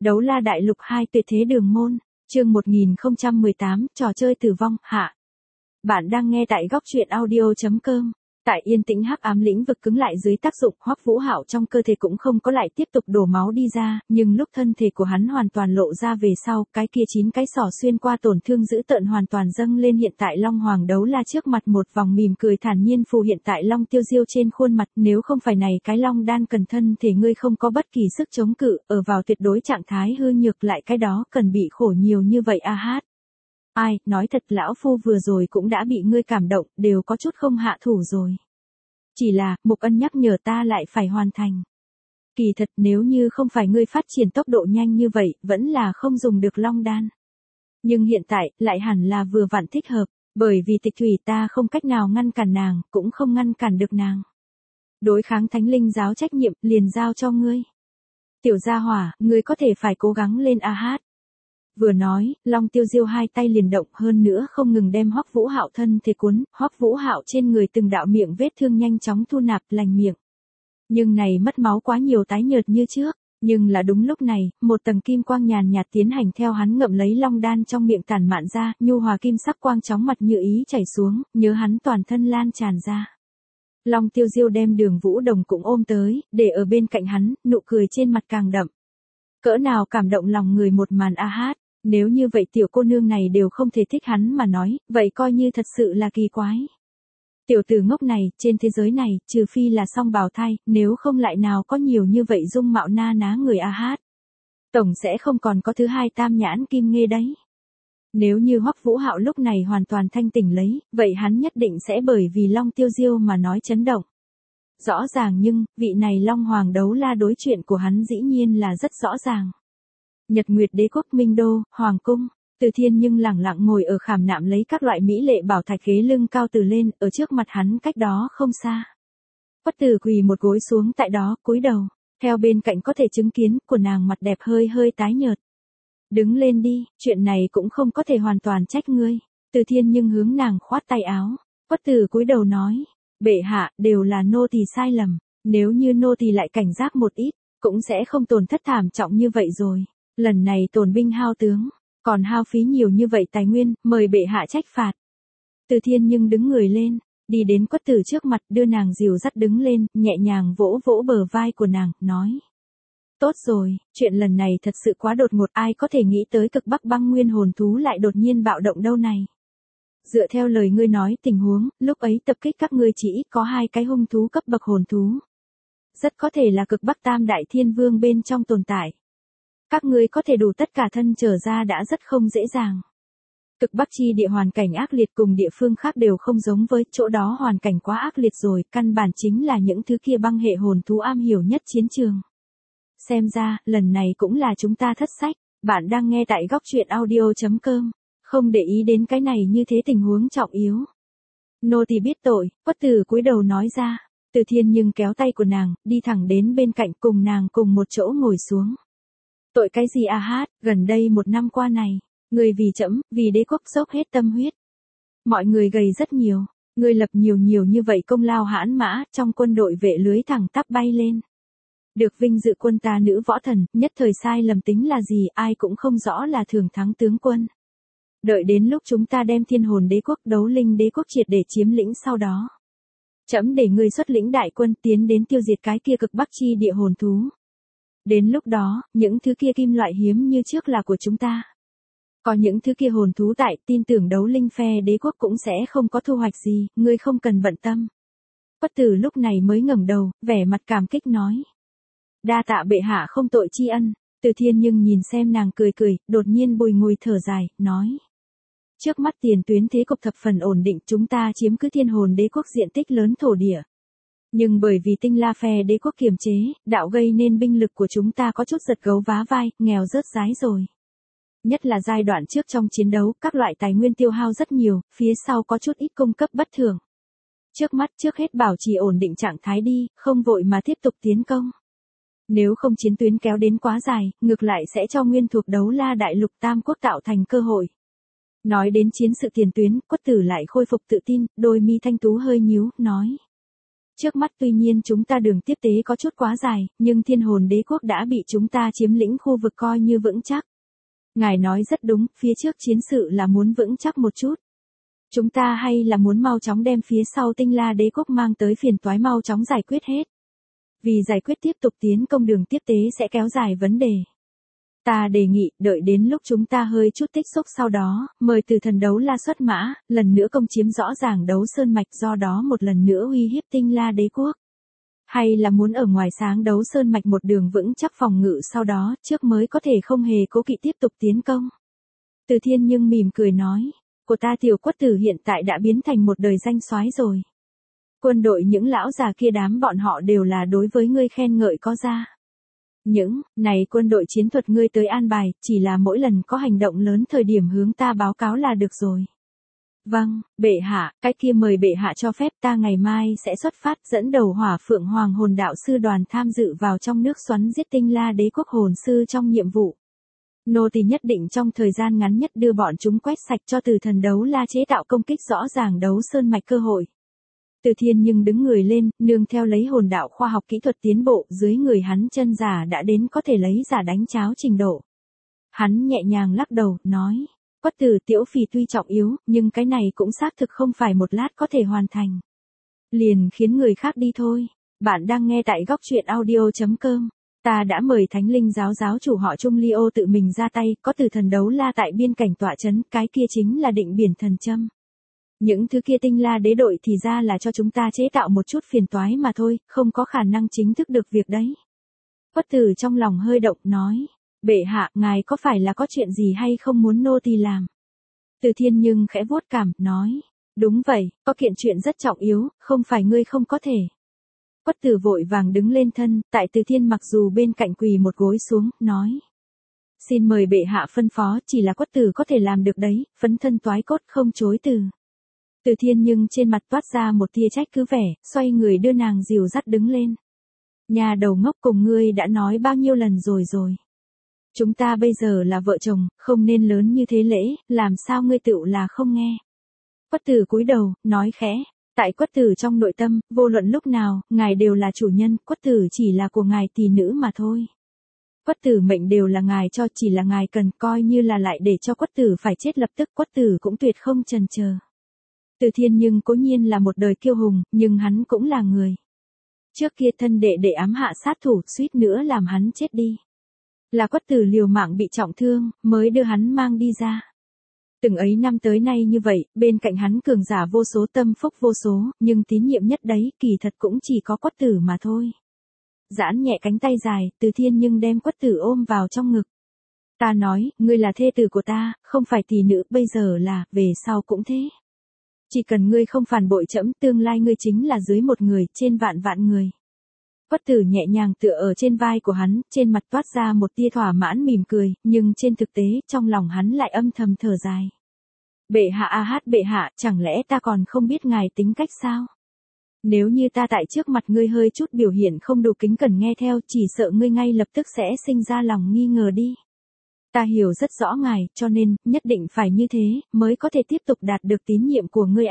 Đấu la đại lục 2 tuyệt thế đường môn, chương 1018, trò chơi tử vong, hạ. Bạn đang nghe tại góc truyện audio.com. Tại yên tĩnh hắc ám lĩnh vực cứng lại dưới tác dụng Hoắc Vũ Hạo trong cơ thể cũng không có lại tiếp tục đổ máu đi ra, nhưng lúc thân thể của hắn hoàn toàn lộ ra về sau, cái kia 9 cái sỏ xuyên qua tổn thương dữ tợn hoàn toàn dâng lên hiện tại Long Hoàng Đấu La trước mặt một vòng mỉm cười thản nhiên phù hiện tại Long Tiêu Diêu trên khuôn mặt, nếu không phải này cái Long đan cần thân thể ngươi không có bất kỳ sức chống cự, ở vào tuyệt đối trạng thái hư nhược lại cái đó cần bị khổ nhiều như vậy a hát. Ai, nói thật lão phu vừa rồi cũng đã bị ngươi cảm động, đều có chút không hạ thủ rồi. Chỉ là, Mục Ân nhắc nhở ta lại phải hoàn thành. Kỳ thật nếu như không phải ngươi phát triển tốc độ nhanh như vậy, vẫn là không dùng được long đan. Nhưng hiện tại, lại hẳn là vừa vặn thích hợp, bởi vì Tịch Thủy ta không cách nào ngăn cản nàng, cũng không ngăn cản được nàng. Đối kháng Thánh Linh giáo trách nhiệm, liền giao cho ngươi. Tiểu gia hỏa, ngươi có thể phải cố gắng lên a hát. Vừa nói, Long Tiêu Diêu hai tay liền động hơn nữa không ngừng đem Hoắc Vũ Hạo thân thể cuốn, Hoắc Vũ Hạo trên người từng đạo miệng vết thương nhanh chóng thu nạp lành miệng. Nhưng này mất máu quá nhiều tái nhợt như trước, nhưng là đúng lúc này, một tầng kim quang nhàn nhạt tiến hành theo hắn ngậm lấy long đan trong miệng tản mạn ra, nhu hòa kim sắc quang chóng mặt như ý chảy xuống, nhớ hắn toàn thân lan tràn ra. Long Tiêu Diêu đem Đường Vũ Đồng cũng ôm tới, để ở bên cạnh hắn, nụ cười trên mặt càng đậm. Cỡ nào cảm động lòng người một màn a hát. Nếu như vậy tiểu cô nương này đều không thể thích hắn mà nói, vậy coi như thật sự là kỳ quái. Tiểu tử ngốc này, trên thế giới này, trừ phi là song bào thai, nếu không lại nào có nhiều như vậy dung mạo na ná người a hát. Tổng sẽ không còn có thứ hai Tam Nhãn Kim Nghê đấy. Nếu như Hoắc Vũ Hạo lúc này hoàn toàn thanh tỉnh lấy, vậy hắn nhất định sẽ bởi vì Long Tiêu Diêu mà nói chấn động. Rõ ràng nhưng, vị này Long Hoàng Đấu La đối chuyện của hắn dĩ nhiên là rất rõ ràng. Nhật Nguyệt Đế quốc Minh Đô, Hoàng cung, Từ Thiên nhưng lẳng lặng ngồi ở khảm nạm lấy các loại mỹ lệ bảo thạch ghế lưng cao từ lên, ở trước mặt hắn cách đó không xa. Quất Tử quỳ một gối xuống tại đó, cúi đầu, theo bên cạnh có thể chứng kiến, của nàng mặt đẹp hơi hơi tái nhợt. Đứng lên đi, chuyện này cũng không có thể hoàn toàn trách ngươi. Từ Thiên nhưng hướng nàng khoát tay áo, Quất Tử cúi đầu nói, bệ hạ, đều là nô tỳ sai lầm, nếu như nô tỳ lại cảnh giác một ít, cũng sẽ không tổn thất thảm trọng như vậy rồi. Lần này tổn binh hao tướng, còn hao phí nhiều như vậy tài nguyên, mời bệ hạ trách phạt. Từ Thiên nhưng đứng người lên, đi đến Quất Tử trước mặt đưa nàng dìu dắt đứng lên, nhẹ nhàng vỗ vỗ bờ vai của nàng, nói. Tốt rồi, chuyện lần này thật sự quá đột ngột, ai có thể nghĩ tới cực bắc băng nguyên hồn thú lại đột nhiên bạo động đâu này. Dựa theo lời ngươi nói tình huống, lúc ấy tập kích các ngươi chỉ ít có 2 cái hung thú cấp bậc hồn thú. Rất có thể là cực bắc tam đại thiên vương bên trong tồn tại. Các ngươi có thể đủ tất cả thân trở ra đã rất không dễ dàng. Cực bắc chi địa hoàn cảnh ác liệt cùng địa phương khác đều không giống với chỗ đó hoàn cảnh quá ác liệt rồi, căn bản chính là những thứ kia băng hệ hồn thú am hiểu nhất chiến trường. Xem ra, lần này cũng là chúng ta thất sách, bạn đang nghe tại góc truyện audio.com, không để ý đến cái này như thế tình huống trọng yếu. Nô tỳ biết tội, Quất Tử cúi đầu nói ra, Từ Thiên nhưng kéo tay của nàng, đi thẳng đến bên cạnh cùng nàng cùng một chỗ ngồi xuống. Tội cái gì a hát, gần đây 1 năm qua này, người vì trẫm, vì đế quốc dốc hết tâm huyết. Mọi người gầy rất nhiều, người lập nhiều như vậy công lao hãn mã, trong quân đội vệ lưới thẳng tắp bay lên. Được vinh dự quân ta nữ võ thần, nhất thời sai lầm tính là gì, ai cũng không rõ là thường thắng tướng quân. Đợi đến lúc chúng ta đem Thiên Hồn Đế quốc, Đấu Linh Đế quốc triệt để chiếm lĩnh sau đó. Trẫm để người xuất lĩnh đại quân tiến đến tiêu diệt cái kia cực bắc chi địa hồn thú. Đến lúc đó, những thứ kia kim loại hiếm như trước là của chúng ta. Có những thứ kia hồn thú tại, tin tưởng Đấu Linh phe đế quốc cũng sẽ không có thu hoạch gì, ngươi không cần bận tâm. Quất Tử lúc này mới ngẩng đầu, vẻ mặt cảm kích nói. Đa tạ bệ hạ không tội tri ân. Từ Thiên nhưng nhìn xem nàng cười cười, đột nhiên bùi ngùi thở dài, nói. Trước mắt tiền tuyến thế cục thập phần ổn định, chúng ta chiếm cứ Thiên Hồn Đế quốc diện tích lớn thổ địa. Nhưng bởi vì Tinh La phe đế quốc kiềm chế, đạo gây nên binh lực của chúng ta có chút giật gấu vá vai, nghèo rớt rái rồi. Nhất là giai đoạn trước trong chiến đấu, các loại tài nguyên tiêu hao rất nhiều, phía sau có chút ít cung cấp bất thường. Trước mắt trước hết bảo trì ổn định trạng thái đi, không vội mà tiếp tục tiến công. Nếu không chiến tuyến kéo đến quá dài, ngược lại sẽ cho nguyên thuộc Đấu La đại lục tam quốc tạo thành cơ hội. Nói đến chiến sự tiền tuyến, Quất Tử lại khôi phục tự tin, đôi mi thanh tú hơi nhíu, nói. Trước mắt tuy nhiên chúng ta đường tiếp tế có chút quá dài, nhưng thiên hồn đế quốc đã bị chúng ta chiếm lĩnh khu vực coi như vững chắc. Ngài nói rất đúng, phía trước chiến sự là muốn vững chắc một chút. Chúng ta hay là muốn mau chóng đem phía sau Tinh La đế quốc mang tới phiền toái mau chóng giải quyết hết. Vì giải quyết tiếp tục tiến công đường tiếp tế sẽ kéo dài vấn đề. Ta đề nghị, đợi đến lúc chúng ta hơi chút tích xúc sau đó, mời Từ Thần Đấu La xuất mã, lần nữa công chiếm rõ ràng Đấu Sơn Mạch, do đó một lần nữa uy hiếp Tinh La đế quốc. Hay là muốn ở ngoài sáng Đấu Sơn Mạch một đường vững chắc phòng ngự sau đó, trước mới có thể không hề cố kỵ tiếp tục tiến công. Từ Thiên nhưng mỉm cười nói, của ta tiểu quất tử hiện tại đã biến thành một đời danh soái rồi. Quân đội những lão già kia đám bọn họ đều là đối với ngươi khen ngợi có ra. Những này quân đội chiến thuật ngươi tới an bài, chỉ là mỗi lần có hành động lớn thời điểm hướng ta báo cáo là được rồi. Vâng, bệ hạ, cái kia mời bệ hạ cho phép ta ngày mai sẽ xuất phát dẫn đầu Hỏa Phượng Hoàng hồn đạo sư đoàn tham dự vào trong nước xoắn giết Tinh La đế quốc hồn sư trong nhiệm vụ. Nô tỳ nhất định trong thời gian ngắn nhất đưa bọn chúng quét sạch cho Từ Thần Đấu La chế tạo công kích rõ ràng Đấu Sơn Mạch cơ hội. Từ Thiên nhưng đứng người lên, nương theo lấy hồn đạo khoa học kỹ thuật tiến bộ, dưới người hắn chân giả đã đến có thể lấy giả đánh cháo trình độ. Hắn nhẹ nhàng lắc đầu, nói, Quất Tử tiểu phì tuy trọng yếu, nhưng cái này cũng xác thực không phải một lát có thể hoàn thành. Liền khiến người khác đi thôi. Bạn đang nghe tại góc truyện audio.com. Ta đã mời Thánh Linh giáo giáo chủ họ Trung Lio tự mình ra tay, có Từ Thần Đấu La tại biên cảnh tọa trấn, cái kia chính là Định Biển Thần Châm. Những thứ kia Tinh La đế đội thì ra là cho chúng ta chế tạo một chút phiền toái mà thôi, không có khả năng chính thức được việc đấy. Quất Tử trong lòng hơi động nói, bệ hạ, ngài có phải là có chuyện gì hay không muốn nô tỳ làm? Từ Thiên nhưng khẽ vuốt cằm, nói, đúng vậy, có kiện chuyện rất trọng yếu, không phải ngươi không có thể. Quất Tử vội vàng đứng lên thân, tại Từ Thiên mặc dù bên cạnh quỳ một gối xuống, nói. Xin mời bệ hạ phân phó, chỉ là Quất Tử có thể làm được đấy, phấn thân toái cốt không chối từ. Từ Thiên nhưng trên mặt toát ra một tia trách cứ vẻ, xoay người đưa nàng dìu dắt đứng lên. Nhà đầu ngốc, cùng ngươi đã nói bao nhiêu lần rồi. Chúng ta bây giờ là vợ chồng, không nên lớn như thế lễ, làm sao ngươi tựu là không nghe. Quất Tử cúi đầu, nói khẽ, tại Quất Tử trong nội tâm, vô luận lúc nào, ngài đều là chủ nhân, Quất Tử chỉ là của ngài tỷ nữ mà thôi. Quất Tử mệnh đều là ngài cho, chỉ là ngài cần coi như là lại để cho Quất Tử phải chết lập tức, Quất Tử cũng tuyệt không chần chờ. Từ Thiên nhưng cố nhiên là một đời kiêu hùng, nhưng hắn cũng là người. Trước kia thân đệ đệ ám hạ sát thủ, suýt nữa làm hắn chết đi. Là Quất Tử liều mạng bị trọng thương, mới đưa hắn mang đi ra. Từng ấy năm tới nay như vậy, bên cạnh hắn cường giả vô số, tâm phúc vô số, nhưng tín nhiệm nhất đấy, kỳ thật cũng chỉ có Quất Tử mà thôi. Giãn nhẹ cánh tay dài, Từ Thiên nhưng đem Quất Tử ôm vào trong ngực. Ta nói, ngươi là thê tử của ta, không phải tỷ nữ, bây giờ là, về sau cũng thế. Chỉ cần ngươi không phản bội trẫm, tương lai ngươi chính là dưới một người, trên vạn vạn người. Quất Tử nhẹ nhàng tựa ở trên vai của hắn, trên mặt toát ra một tia thỏa mãn mỉm cười, nhưng trên thực tế, trong lòng hắn lại âm thầm thở dài. Bệ hạ bệ hạ, chẳng lẽ ta còn không biết ngài tính cách sao? Nếu như ta tại trước mặt ngươi hơi chút biểu hiện không đủ kính cẩn nghe theo, chỉ sợ ngươi ngay lập tức sẽ sinh ra lòng nghi ngờ đi. Ta hiểu rất rõ ngài, cho nên, nhất định phải như thế, mới có thể tiếp tục đạt được tín nhiệm của ngươi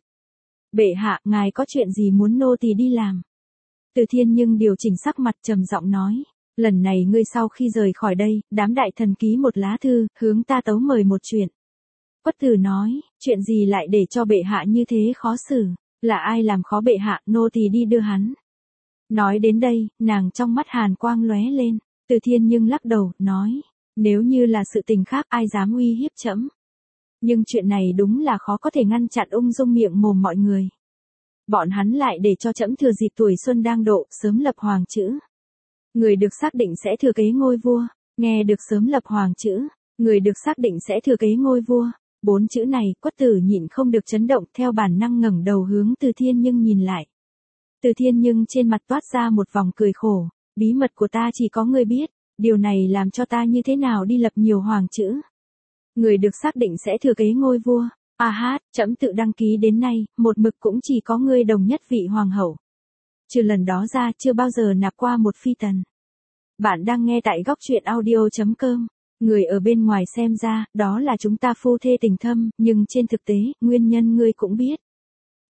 Bệ hạ, ngài có chuyện gì muốn nô tỳ đi làm? Từ Thiên nhưng điều chỉnh sắc mặt trầm giọng nói, lần này ngươi sau khi rời khỏi đây, đám đại thần ký một lá thư, hướng ta tấu mời một chuyện. Quất Tử nói, chuyện gì lại để cho bệ hạ như thế khó xử, là ai làm khó bệ hạ, nô tỳ đi đưa hắn. Nói đến đây, nàng trong mắt hàn quang lóe lên, Từ Thiên nhưng lắc đầu, nói, nếu như là sự tình khác ai dám uy hiếp trẫm. Nhưng chuyện này đúng là khó có thể ngăn chặn ung dung miệng mồm mọi người. Bọn hắn lại để cho trẫm thừa dịp tuổi xuân đang độ, sớm lập hoàng chữ. Người được xác định sẽ thừa kế ngôi vua, nghe được sớm lập hoàng chữ, người được xác định sẽ thừa kế ngôi vua. 4 chữ này, Quất Tử nhịn không được chấn động, theo bản năng ngẩng đầu hướng Từ Thiên nhưng nhìn lại. Từ Thiên nhưng trên mặt toát ra một vòng cười khổ, bí mật của ta chỉ có ngươi biết, điều này làm cho ta như thế nào đi lập nhiều hoàng chữ. Người được xác định sẽ thừa kế ngôi vua. Trẫm tự đăng ký đến nay, một mực cũng chỉ có ngươi đồng nhất vị hoàng hậu. Trừ lần đó ra, chưa bao giờ nạp qua một phi tần. Bạn đang nghe tại góc truyện audio.com. Người ở bên ngoài xem ra, đó là chúng ta phu thê tình thâm, nhưng trên thực tế, nguyên nhân ngươi cũng biết.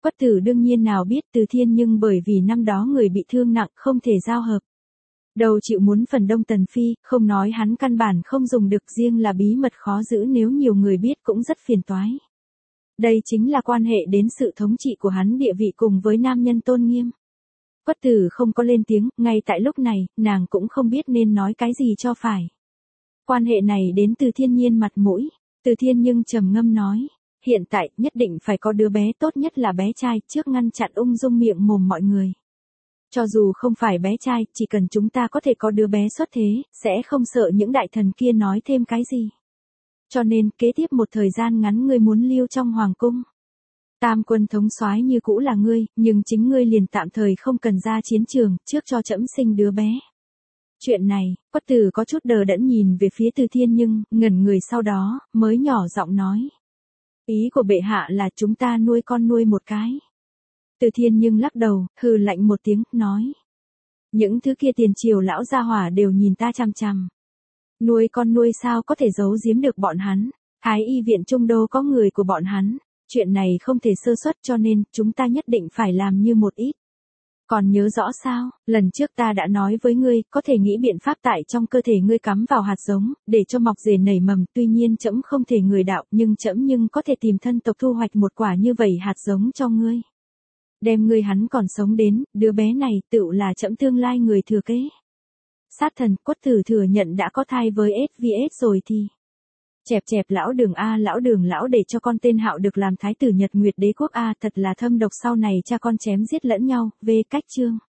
Quất Tử đương nhiên nào biết Từ Thiên nhưng bởi vì năm đó người bị thương nặng không thể giao hợp. Đầu chịu muốn phần đông Tần Phi, không nói hắn căn bản không dùng được, riêng là bí mật khó giữ nếu nhiều người biết cũng rất phiền toái. Đây chính là quan hệ đến sự thống trị của hắn, địa vị cùng với nam nhân tôn nghiêm. Quất Tử không có lên tiếng, ngay tại lúc này, nàng cũng không biết nên nói cái gì cho phải. Quan hệ này đến Từ Thiên Nhiên mặt mũi, Từ Thiên nhưng trầm ngâm nói, hiện tại nhất định phải có đứa bé, tốt nhất là bé trai, trước ngăn chặn ung dung miệng mồm mọi người. Cho dù không phải bé trai, chỉ cần chúng ta có thể có đứa bé xuất thế, sẽ không sợ những đại thần kia nói thêm cái gì. Cho nên, kế tiếp một thời gian ngắn ngươi muốn lưu trong hoàng cung. Tam quân thống soái như cũ là ngươi, nhưng chính ngươi liền tạm thời không cần ra chiến trường, trước cho trẫm sinh đứa bé. Chuyện này, Quất Tử có chút đờ đẫn nhìn về phía Từ Thiên nhưng, ngẩn người sau đó, mới nhỏ giọng nói. Ý của bệ hạ là chúng ta nuôi con nuôi một cái. Từ Thiên nhưng lắc đầu, hừ lạnh một tiếng, nói. Những thứ kia tiền triều lão gia hỏa đều nhìn ta chằm chằm. Nuôi con nuôi sao có thể giấu giếm được bọn hắn, Thái y viện Trung Đô có người của bọn hắn, chuyện này không thể sơ suất cho nên chúng ta nhất định phải làm như một ít. Còn nhớ rõ sao, lần trước ta đã nói với ngươi, có thể nghĩ biện pháp tại trong cơ thể ngươi cắm vào hạt giống, để cho mọc rể nảy mầm, tuy nhiên trẫm không thể người đạo, nhưng trẫm nhưng có thể tìm thân tộc thu hoạch một quả như vậy hạt giống cho ngươi. Đem ngươi hắn còn sống đến, đứa bé này tựu là trẫm tương lai người thừa kế. Sát thần. Quất Tử thừa nhận đã có thai với SVS rồi thì. Chẹp chẹp lão đường a, lão đường lão để cho con tên Hạo được làm thái tử Nhật Nguyệt Đế quốc a, thật là thâm độc, sau này cha con chém giết lẫn nhau, về cách chương.